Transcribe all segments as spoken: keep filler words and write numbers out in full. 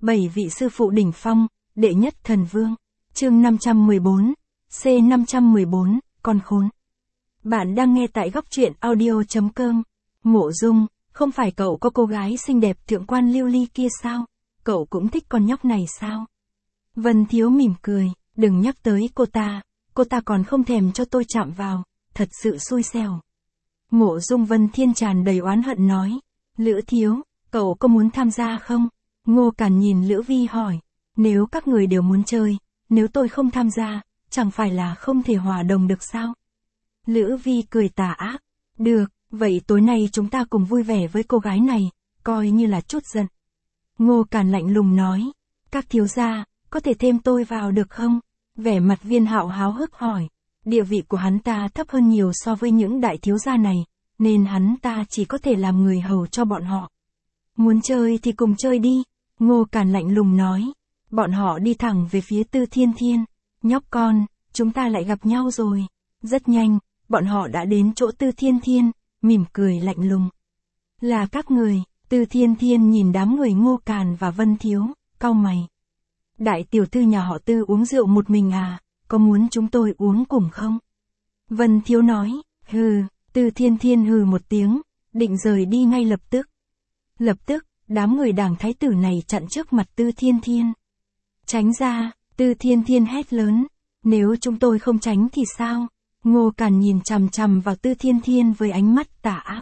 Bảy vị sư phụ đỉnh phong, đệ nhất thần vương. Chương năm trăm mười bốn, C năm trăm mười bốn, con khốn. Bạn đang nghe tại góc truyện audio.com. Mộ Dung, không phải cậu có cô gái xinh đẹp thượng quan Lưu Ly kia sao? Cậu cũng thích con nhóc này sao? Vân Thiếu mỉm cười, đừng nhắc tới cô ta, cô ta còn không thèm cho tôi chạm vào, thật sự xui xẻo. Mộ Dung Vân Thiên tràn đầy oán hận nói, Lữ Thiếu, cậu có muốn tham gia không? Ngô Càn nhìn Lữ Vi hỏi, nếu các người đều muốn chơi, nếu tôi không tham gia, chẳng phải là không thể hòa đồng được sao? Lữ Vi cười tà ác, được, vậy tối nay chúng ta cùng vui vẻ với cô gái này, coi như là chút giận. Ngô Càn lạnh lùng nói, các thiếu gia, có thể thêm tôi vào được không? Vẻ mặt Viên Hạo háo hức hỏi, địa vị của hắn ta thấp hơn nhiều so với những đại thiếu gia này, nên hắn ta chỉ có thể làm người hầu cho bọn họ. Muốn chơi thì cùng chơi đi, Ngô Càn lạnh lùng nói. Bọn họ đi thẳng về phía Tư Thiên Thiên, nhóc con, chúng ta lại gặp nhau rồi. Rất nhanh, bọn họ đã đến chỗ Tư Thiên Thiên, mỉm cười lạnh lùng. Là các người, Tư Thiên Thiên nhìn đám người Ngô Càn và Vân Thiếu, cau mày. Đại tiểu thư nhà họ Tư uống rượu một mình à, có muốn chúng tôi uống cùng không? Vân Thiếu nói, hừ, Tư Thiên Thiên hừ một tiếng, định rời đi ngay lập tức. Lập tức, đám người đảng thái tử này chặn trước mặt Tư Thiên Thiên. Tránh ra, Tư Thiên Thiên hét lớn, nếu chúng tôi không tránh thì sao? Ngô Càn nhìn chằm chằm vào Tư Thiên Thiên với ánh mắt tà ác.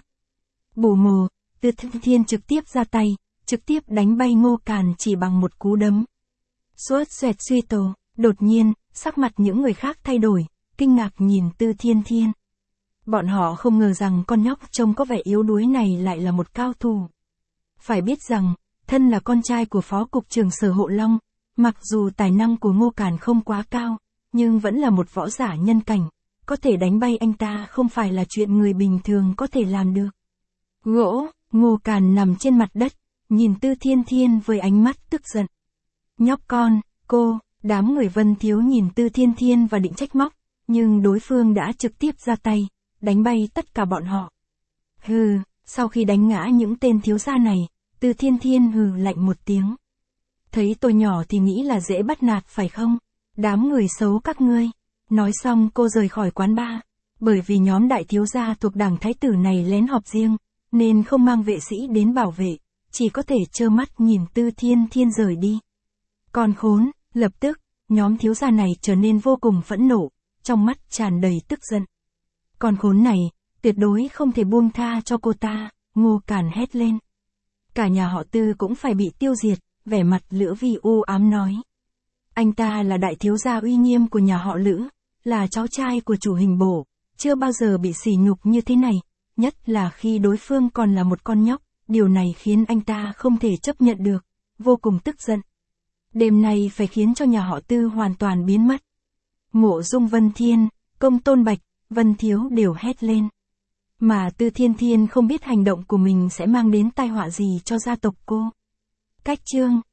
Bù mồ, Tư Thiên Thiên trực tiếp ra tay, trực tiếp đánh bay Ngô Càn chỉ bằng một cú đấm. Suốt xoẹt suy tổ, đột nhiên, sắc mặt những người khác thay đổi, kinh ngạc nhìn Tư Thiên Thiên. Bọn họ không ngờ rằng con nhóc trông có vẻ yếu đuối này lại là một cao thủ. Phải biết rằng, thân là con trai của Phó Cục trưởng Sở Hộ Long, mặc dù tài năng của Ngô Càn không quá cao, nhưng vẫn là một võ giả nhân cảnh, có thể đánh bay anh ta không phải là chuyện người bình thường có thể làm được. Gỗ, Ngô Càn nằm trên mặt đất, nhìn Tư Thiên Thiên với ánh mắt tức giận. Nhóc con, cô, đám người Vân Thiếu nhìn Tư Thiên Thiên và định trách móc, nhưng đối phương đã trực tiếp ra tay, đánh bay tất cả bọn họ. Hừ, sau khi đánh ngã những tên thiếu gia này, Tư Thiên Thiên hừ lạnh một tiếng. Thấy tôi nhỏ thì nghĩ là dễ bắt nạt phải không? Đám người xấu các ngươi. Nói xong cô rời khỏi quán bar, bởi vì nhóm đại thiếu gia thuộc đảng thái tử này lén họp riêng, nên không mang vệ sĩ đến bảo vệ, chỉ có thể trơ mắt nhìn Tư Thiên Thiên rời đi. Còn khốn, lập tức, nhóm thiếu gia này trở nên vô cùng phẫn nộ, trong mắt tràn đầy tức giận. Còn khốn này, tuyệt đối không thể buông tha cho cô ta, Ngô Càn hét lên. Cả nhà họ Tư cũng phải bị tiêu diệt, vẻ mặt Lữ Vi u ám nói. Anh ta là đại thiếu gia uy nghiêm của nhà họ Lữ, là cháu trai của chủ hình bổ, chưa bao giờ bị sỉ nhục như thế này, nhất là khi đối phương còn là một con nhóc, điều này khiến anh ta không thể chấp nhận được, vô cùng tức giận. Đêm nay phải khiến cho nhà họ Tư hoàn toàn biến mất. Mộ Dung Vân Thiên, Công Tôn Bạch, Vân Thiếu đều hét lên. Mà Tư Thiên Thiên không biết hành động của mình sẽ mang đến tai họa gì cho gia tộc cô. Cách chương